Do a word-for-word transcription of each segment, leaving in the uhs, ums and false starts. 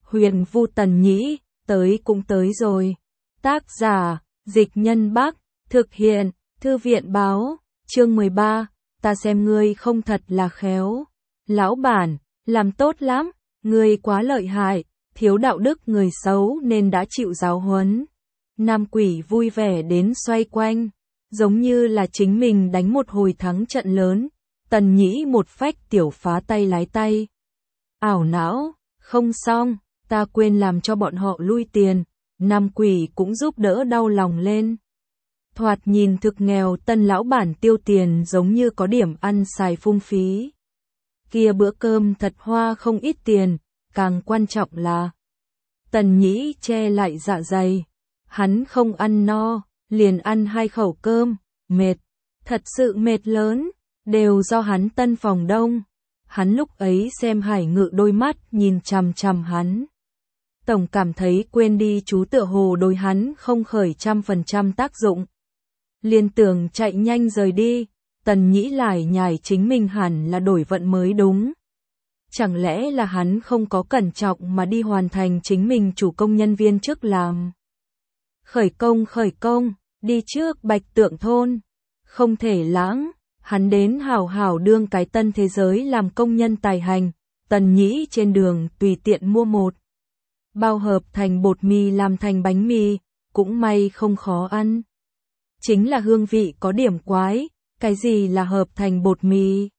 Huyền Vu Tần Nhĩ, tới cũng tới rồi. Tác giả, Dịch Nhân Bắc, thực hiện, Thư viện báo, chương mười ba, ta xem ngươi không thật là khéo. Lão bản, làm tốt lắm, ngươi quá lợi hại, thiếu đạo đức người xấu nên đã chịu giáo huấn. Nam Quỷ vui vẻ đến xoay quanh, giống như là chính mình đánh một hồi thắng trận lớn. Tần Nhĩ một phách tiểu phá tay lái tay. Ảo não, không xong, ta quên làm cho bọn họ lui tiền. Nam Quỷ cũng giúp đỡ đau lòng lên. Thoạt nhìn thực nghèo, Tân lão bản tiêu tiền giống như có điểm ăn xài phung phí. Kia bữa cơm thật hoa không ít tiền, càng quan trọng là Tần Nhĩ che lại dạ dày. Hắn không ăn no, liền ăn hai khẩu cơm, mệt, thật sự mệt lớn, đều do hắn tân phòng đông. Hắn lúc ấy xem Hải Ngự đôi mắt nhìn chằm chằm hắn. Tổng cảm thấy quên đi chú tựa hồ đối hắn không khởi trăm phần trăm tác dụng. Liên tưởng chạy nhanh rời đi, Tần Nhĩ lải nhải chính mình hẳn là đổi vận mới đúng. Chẳng lẽ là hắn không có cẩn trọng mà đi hoàn thành chính mình chủ công nhân viên trước làm. Khởi công khởi công, đi trước Bạch Tượng thôn. Không thể lãng, hắn đến hảo hảo đương cái tân thế giới làm công nhân tài hành. Tần Nhĩ trên đường tùy tiện mua một bao hợp thành bột mì làm thành bánh mì, cũng may không khó ăn. Chính là hương vị có điểm quái, cái gì là hợp thành bột mì?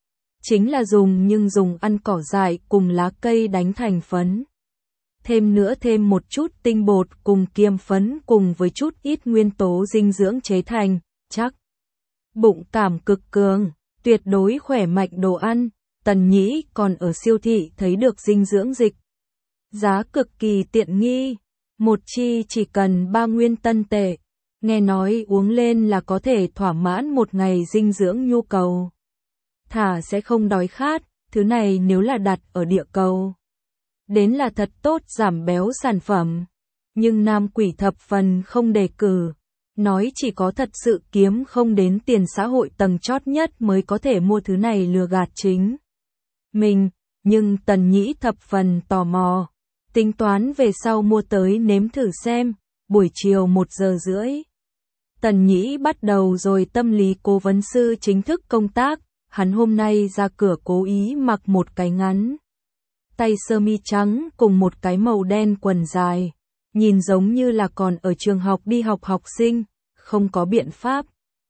Chính là dùng nhưng dùng ăn cỏ dại cùng lá cây đánh thành phấn. Thêm nữa thêm một chút tinh bột cùng kiềm phấn cùng với chút ít nguyên tố dinh dưỡng chế thành, chắc. Bụng cảm cực cường, tuyệt đối khỏe mạnh đồ ăn. Tần Nhĩ còn ở siêu thị thấy được dinh dưỡng dịch. Giá cực kỳ tiện nghi, một chi chỉ cần ba nguyên tân tệ. Nghe nói uống lên là có thể thỏa mãn một ngày dinh dưỡng nhu cầu. Thả sẽ không đói khát, thứ này nếu là đặt ở địa cầu. Đến là thật tốt giảm béo sản phẩm. Nhưng Nam Quỷ thập phần không đề cử. Nói chỉ có thật sự kiếm không đến tiền xã hội tầng chót nhất mới có thể mua thứ này lừa gạt chính mình. Nhưng Tần Nhĩ thập phần tò mò. Tính toán về sau mua tới nếm thử xem. Buổi chiều một giờ rưỡi. Tần Nhĩ bắt đầu rồi tâm lý cố vấn sư chính thức công tác. Hắn hôm nay ra cửa cố ý mặc một cái ngắn tay sơ mi trắng cùng một cái màu đen quần dài. Nhìn giống như là còn ở trường học đi học học sinh, không có biện pháp.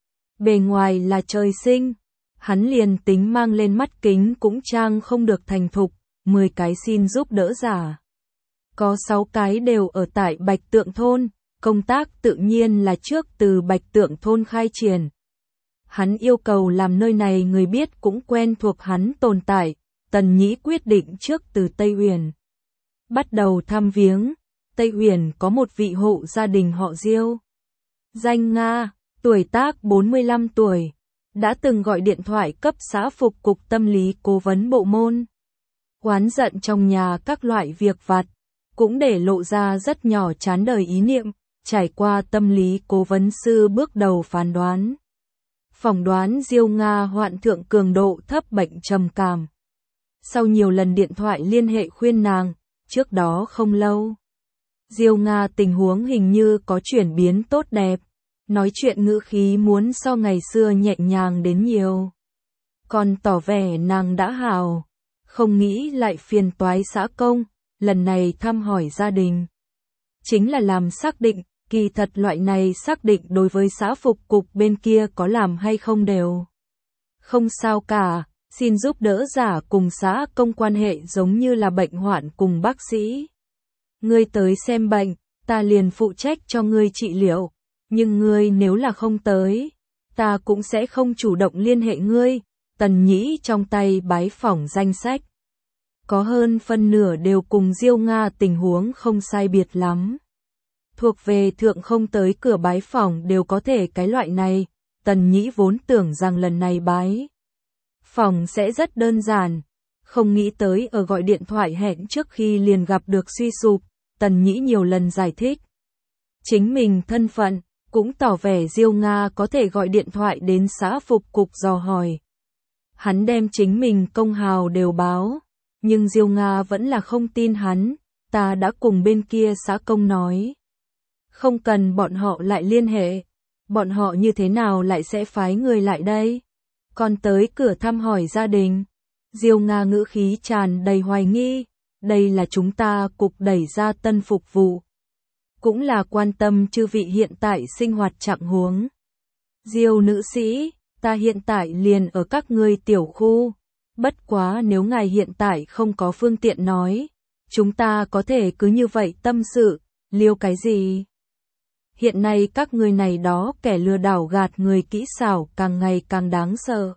Bề ngoài là trời sinh, hắn liền tính mang lên mắt kính cũng trang không được thành thục, mười cái xin giúp đỡ giả. Có sáu cái đều ở tại Bạch Tượng thôn, công tác tự nhiên là trước từ Bạch Tượng thôn khai triển. Hắn yêu cầu làm nơi này người biết cũng quen thuộc hắn tồn tại. Tần Nhĩ quyết định trước từ Tây Uyển bắt đầu thăm viếng. Tây Uyển có một vị hộ gia đình họ Diêu. Danh Nga, tuổi tác bốn mươi lăm tuổi, đã từng gọi điện thoại cấp xã phục cục tâm lý cố vấn bộ môn. Oán giận trong nhà các loại việc vặt, cũng để lộ ra rất nhỏ chán đời ý niệm, trải qua tâm lý cố vấn sư bước đầu phán đoán. Phỏng đoán Diêu Nga hoạn thượng cường độ thấp bệnh trầm cảm. Sau nhiều lần điện thoại liên hệ khuyên nàng, trước đó không lâu, Diêu Nga tình huống hình như có chuyển biến tốt đẹp, nói chuyện ngữ khí muốn so ngày xưa nhẹ nhàng đến nhiều. Còn tỏ vẻ nàng đã hào, không nghĩ lại phiền toái xã công, lần này thăm hỏi gia đình. Chính là làm xác định, kỳ thật loại này xác định đối với xã phục cục bên kia có làm hay không đều. Không sao cả. Xin giúp đỡ giả cùng xã công quan hệ giống như là bệnh hoạn cùng bác sĩ. Ngươi tới xem bệnh, ta liền phụ trách cho ngươi trị liệu. Nhưng ngươi nếu là không tới, ta cũng sẽ không chủ động liên hệ ngươi. Tần Nhĩ trong tay bái phỏng danh sách. Có hơn phân nửa đều cùng Diêu Nga tình huống không sai biệt lắm. Thuộc về thượng không tới cửa bái phỏng đều có thể cái loại này. Tần Nhĩ vốn tưởng rằng lần này bái phòng sẽ rất đơn giản, không nghĩ tới ở gọi điện thoại hẹn trước khi liền gặp được suy sụp. Tần Nhĩ nhiều lần giải thích chính mình thân phận, cũng tỏ vẻ Diêu Nga có thể gọi điện thoại đến xã phục cục dò hỏi. Hắn đem chính mình công hào đều báo, nhưng Diêu Nga vẫn là không tin hắn, ta đã cùng bên kia xã công nói. Không cần bọn họ lại liên hệ. Bọn họ như thế nào lại sẽ phái người lại đây? Còn tới cửa thăm hỏi gia đình. Diêu Nga ngữ khí tràn đầy hoài nghi. Đây là chúng ta cục đẩy ra tân phục vụ. Cũng là quan tâm chư vị hiện tại sinh hoạt trạng huống. Diêu nữ sĩ, ta hiện tại liền ở các ngươi tiểu khu. Bất quá nếu ngài hiện tại không có phương tiện nói, chúng ta có thể cứ như vậy tâm sự, liêu cái gì? Hiện nay các người này đó kẻ lừa đảo gạt người kỹ xảo càng ngày càng đáng sợ.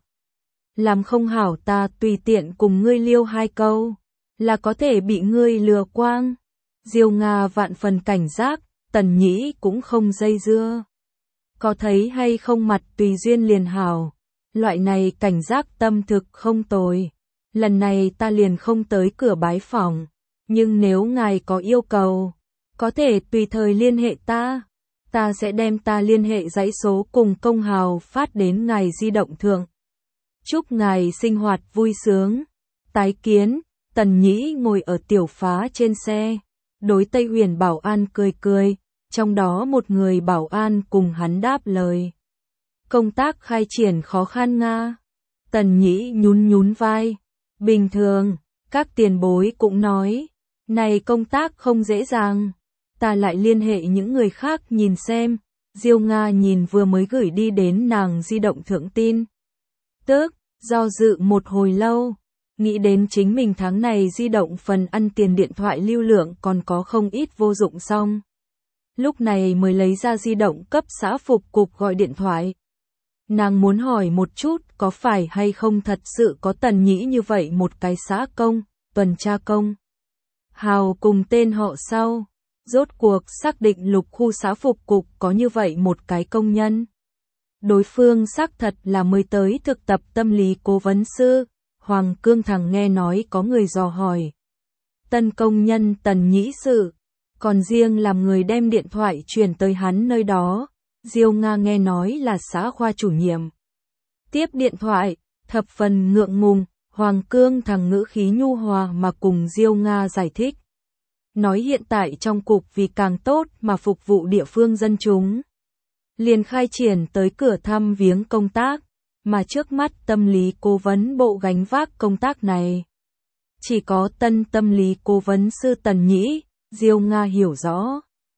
Làm không hảo ta tùy tiện cùng ngươi liêu hai câu, là có thể bị ngươi lừa quang. Diêu Nga vạn phần cảnh giác, Tần Nhĩ cũng không dây dưa. Có thấy hay không mặt tùy duyên liền hảo. Loại này cảnh giác tâm thực không tồi. Lần này ta liền không tới cửa bái phỏng. Nhưng nếu ngài có yêu cầu, có thể tùy thời liên hệ ta. Ta sẽ đem ta liên hệ dãy số cùng công hào phát đến ngài di động thượng. Chúc ngài sinh hoạt vui sướng. Tái kiến, Tần Nhĩ ngồi ở tiểu phá trên xe. Đối Tây Huyền bảo an cười cười. Trong đó một người bảo an cùng hắn đáp lời. Công tác khai triển khó khăn nga. Tần Nhĩ nhún nhún vai. Bình thường, các tiền bối cũng nói. Này công tác không dễ dàng. Ta lại liên hệ những người khác nhìn xem. Diêu Nga nhìn vừa mới gửi đi đến nàng di động thượng tin. Tức, do dự một hồi lâu. Nghĩ đến chính mình tháng này di động phần ăn tiền điện thoại lưu lượng còn có không ít vô dụng xong. Lúc này mới lấy ra di động cấp xã phục cục gọi điện thoại. Nàng muốn hỏi một chút có phải hay không thật sự có Tần Nhĩ như vậy một cái xã công, tuần tra công. Hào cùng tên họ sau. Rốt cuộc xác định lục khu xã phục cục có như vậy một cái công nhân. Đối phương xác thật là mới tới thực tập tâm lý cố vấn sư. Hoàng Cương thằng nghe nói có người dò hỏi. Tân công nhân Tần Nhĩ sự. Còn riêng làm người đem điện thoại truyền tới hắn nơi đó. Diêu Nga nghe nói là xã khoa chủ nhiệm. Tiếp điện thoại, thập phần ngượng ngùng, Hoàng Cương thằng ngữ khí nhu hòa mà cùng Diêu Nga giải thích. Nói hiện tại trong cục vì càng tốt mà phục vụ địa phương dân chúng. Liền khai triển tới cửa thăm viếng công tác, mà trước mắt tâm lý cố vấn bộ gánh vác công tác này. Chỉ có tân tâm lý cố vấn sư Tần Nhĩ, Diêu Nga hiểu rõ.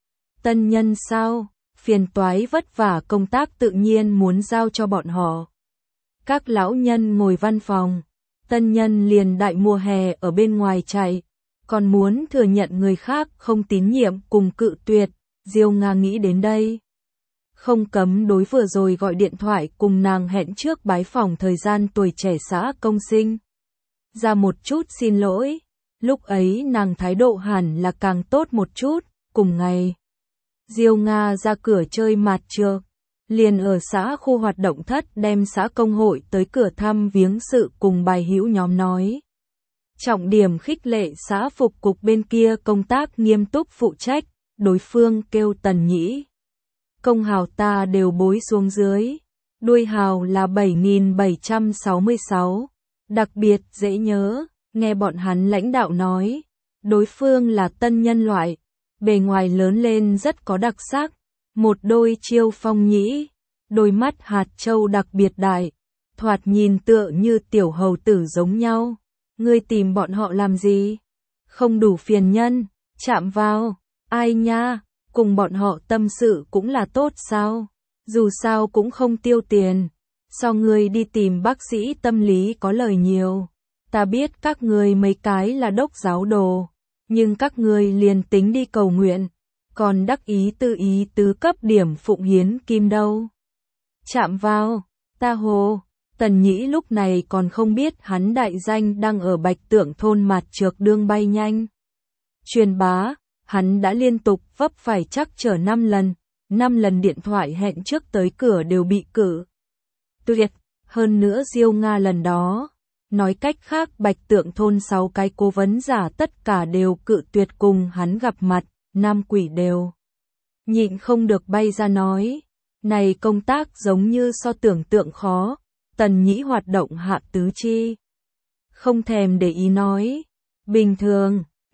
Tân nhân sao? Phiền toái vất vả công tác tự nhiên muốn giao cho bọn họ. Các lão nhân ngồi văn phòng, tân nhân liền đại mùa hè ở bên ngoài chạy, còn muốn thừa nhận người khác không tín nhiệm cùng cự tuyệt, Diêu Nga nghĩ đến đây. Không cấm đối vừa rồi gọi điện thoại cùng nàng hẹn trước bái phòng thời gian tuổi trẻ xã công sinh. Ra một chút xin lỗi, lúc ấy nàng thái độ hẳn là càng tốt một chút, cùng ngày. Diêu Nga ra cửa chơi mạt trược, liền ở xã khu hoạt động thất đem xã công hội tới cửa thăm viếng sự cùng bài hữu nhóm nói. Trọng điểm khích lệ xã phục cục bên kia công tác nghiêm túc phụ trách, đối phương kêu Tần Nhĩ. Công hào ta đều bối xuống dưới, đuôi hào là bảy nghìn bảy trăm sáu mươi sáu, đặc biệt dễ nhớ, nghe bọn hắn lãnh đạo nói, đối phương là tân nhân loại. Bề ngoài lớn lên rất có đặc sắc, một đôi chiêu phong nhĩ, đôi mắt hạt châu đặc biệt đại, thoạt nhìn tựa như tiểu hầu tử giống nhau. Ngươi tìm bọn họ làm gì? Không đủ phiền nhân, chạm vào, ai nha, cùng bọn họ tâm sự cũng là tốt sao? Dù sao cũng không tiêu tiền, so ngươi đi tìm bác sĩ tâm lý có lời nhiều. Ta biết các ngươi mấy cái là đốc giáo đồ. Nhưng các ngươi liền tính đi cầu nguyện, còn đắc ý tư ý tứ cấp điểm phụng hiến kim đâu. Chạm vào, ta hồ, Tần Nhĩ lúc này còn không biết hắn đại danh đang ở Bạch Tượng thôn mạt trược đương bay nhanh. Truyền bá, hắn đã liên tục vấp phải chắc trở năm lần, năm lần điện thoại hẹn trước tới cửa đều bị cử. Tuyệt, hơn nữa Diêu Nga lần đó. Nói cách khác Bạch Tượng thôn sáu cái cố vấn giả tất cả đều cự tuyệt cùng hắn gặp mặt, nam quỷ đều. Nhịn không được bay ra nói, này công tác giống như so tưởng tượng khó, Tần Nhĩ hoạt động hạ tứ chi. Không thèm để ý nói, bình thường,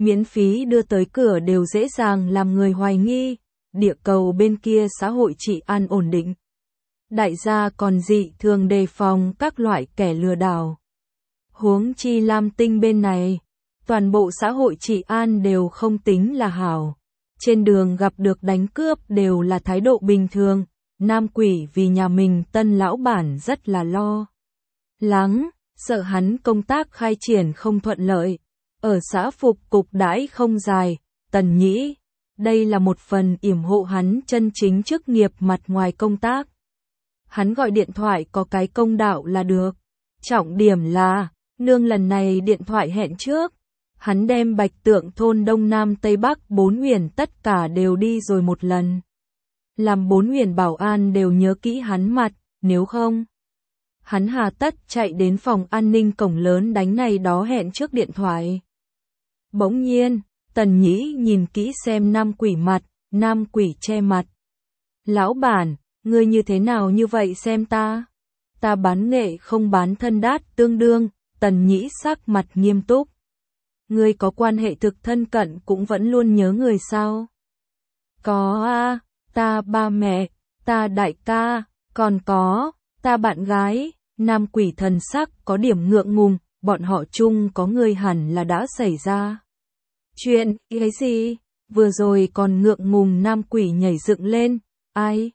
miễn phí đưa tới cửa đều dễ dàng làm người hoài nghi, địa cầu bên kia xã hội trị an ổn định. Đại gia còn dị thường đề phòng các loại kẻ lừa đảo. Huống chi Lam Tinh bên này, toàn bộ xã hội trị an đều không tính là hảo. Trên đường gặp được đánh cướp đều là thái độ bình thường, Nam Quỷ vì nhà mình tân lão bản rất là lo lắng, sợ hắn công tác khai triển không thuận lợi. Ở xã phục cục đãi không dài, Tần Nhĩ, đây là một phần yểm hộ hắn chân chính chức nghiệp mặt ngoài công tác. Hắn gọi điện thoại có cái công đạo là được. Trọng điểm là, nương lần này điện thoại hẹn trước. Hắn đem Bạch Tượng thôn Đông Nam Tây Bắc bốn huyện tất cả đều đi rồi một lần. Làm bốn huyện bảo an đều nhớ kỹ hắn mặt, nếu không, hắn hà tất chạy đến phòng an ninh cổng lớn đánh này đó hẹn trước điện thoại. Bỗng nhiên, Tần Nhĩ nhìn kỹ xem Nam Quỷ mặt, Nam Quỷ che mặt. Lão bản, ngươi như thế nào như vậy xem ta? Ta bán nghệ không bán thân đát tương đương, Tần Nhĩ sắc mặt nghiêm túc. Ngươi có quan hệ thực thân cận cũng vẫn luôn nhớ người sao? Có a, ta ba mẹ, ta đại ca, còn có, ta bạn gái. Nam Quỷ thần sắc có điểm ngượng ngùng, bọn họ chung có người hẳn là đã xảy ra. Chuyện, cái gì? Vừa rồi còn ngượng ngùng Nam Quỷ nhảy dựng lên, ai?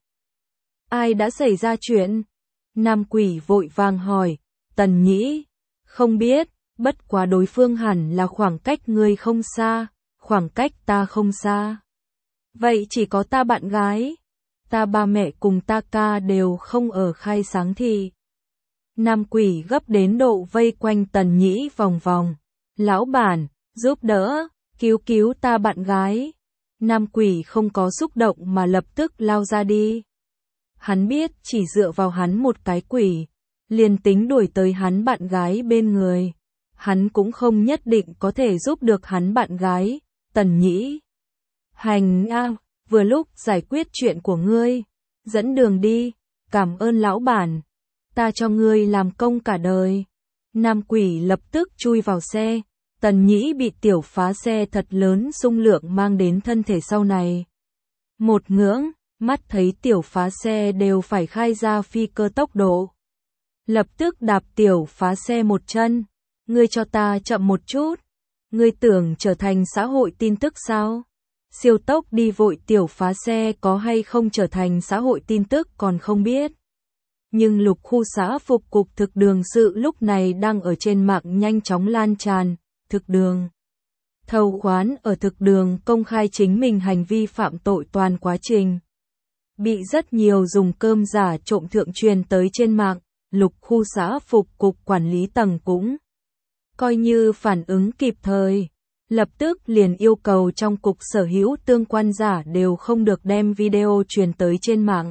Ai đã xảy ra chuyện? Nam Quỷ vội vàng hỏi, Tần Nhĩ, không biết, bất quá đối phương hẳn là khoảng cách ngươi không xa, khoảng cách ta không xa. Vậy chỉ có ta bạn gái, ta ba mẹ cùng ta ca đều không ở khai sáng thì. Nam Quỷ gấp đến độ vây quanh Tần Nhĩ vòng vòng. Lão bản, giúp đỡ, cứu cứu ta bạn gái. Nam Quỷ không có xúc động mà lập tức lao ra đi. Hắn biết chỉ dựa vào hắn một cái quỷ, liền tính đuổi tới hắn bạn gái bên người. Hắn cũng không nhất định có thể giúp được hắn bạn gái. Tần Nhĩ, hành a, vừa lúc giải quyết chuyện của ngươi, dẫn đường đi, cảm ơn lão bản, ta cho ngươi làm công cả đời. Nam Quỷ lập tức chui vào xe, Tần Nhĩ bị tiểu phá xe thật lớn xung lượng mang đến thân thể sau này. Một ngưỡng, mắt thấy tiểu phá xe đều phải khai ra phi cơ tốc độ. Lập tức đạp tiểu phá xe một chân, ngươi cho ta chậm một chút, ngươi tưởng trở thành xã hội tin tức sao? Siêu tốc đi vội tiểu phá xe có hay không trở thành xã hội tin tức còn không biết. Nhưng lục khu xã phục cục thực đường sự lúc này đang ở trên mạng nhanh chóng lan tràn, thực đường. Thầu khoán ở thực đường công khai chính mình hành vi phạm tội toàn quá trình. Bị rất nhiều dùng cơm giả trộm thượng truyền tới trên mạng, lục khu xã phục cục quản lý tầng cũng coi như phản ứng kịp thời. Lập tức liền yêu cầu trong cục sở hữu tương quan giả đều không được đem video truyền tới trên mạng.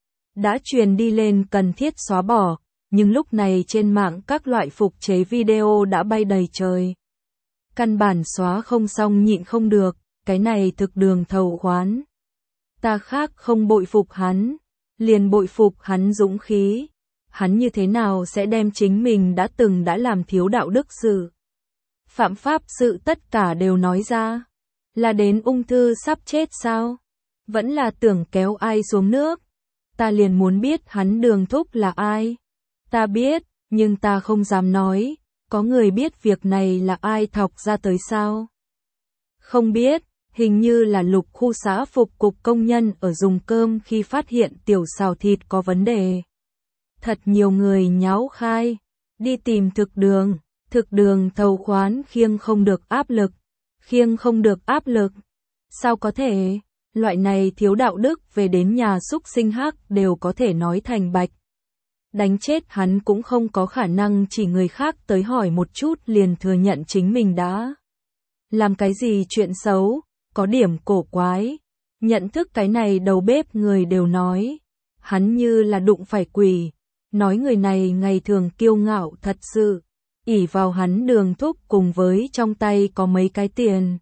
Đã truyền đi lên cần thiết xóa bỏ, nhưng lúc này trên mạng các loại phục chế video đã bay đầy trời. Căn bản xóa không xong nhịn không được, cái này thực đường thầu khoán. Ta khác không bội phục hắn, liền bội phục hắn dũng khí. Hắn như thế nào sẽ đem chính mình đã từng đã làm thiếu đạo đức sự, phạm pháp sự tất cả đều nói ra? Là đến ung thư sắp chết sao? Vẫn là tưởng kéo ai xuống nước? Ta liền muốn biết hắn đường thúc là ai? Ta biết, nhưng ta không dám nói. Có người biết việc này là ai thọc ra tới sao? Không biết, hình như là lục khu xã phục cục công nhân ở dùng cơm khi phát hiện tiểu xào thịt có vấn đề. Thật nhiều người nháo khai, đi tìm thực đường. Thực đường thầu khoán khiêng không được áp lực, khiêng không được áp lực. Sao có thể, loại này thiếu đạo đức về đến nhà xúc sinh hắc đều có thể nói thành bạch. Đánh chết hắn cũng không có khả năng chỉ người khác tới hỏi một chút liền thừa nhận chính mình đã làm cái gì chuyện xấu, có điểm cổ quái. Nhận thức cái này đầu bếp người đều nói, hắn như là đụng phải quỷ, nói người này ngày thường kiêu ngạo thật sự. ỷ vào hắn đường thúc cùng với trong tay có mấy cái tiền.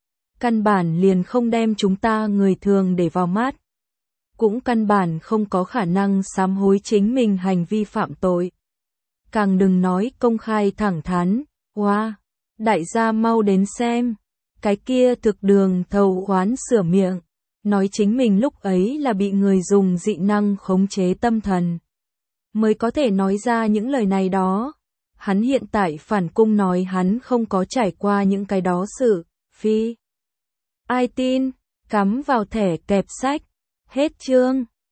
Căn bản liền không đem chúng ta người thường để vào mắt. Cũng căn bản không có khả năng sám hối chính mình hành vi phạm tội. Càng đừng nói công khai thẳng thắn, wow, đại gia mau đến xem. Cái kia thực đường thầu oán sửa miệng, nói chính mình lúc ấy là bị người dùng dị năng khống chế tâm thần, mới có thể nói ra những lời này đó. Hắn hiện tại phản cung nói hắn không có trải qua những cái đó sự, phi. Ai tin, cắm vào thẻ kẹp sách. Hết chương.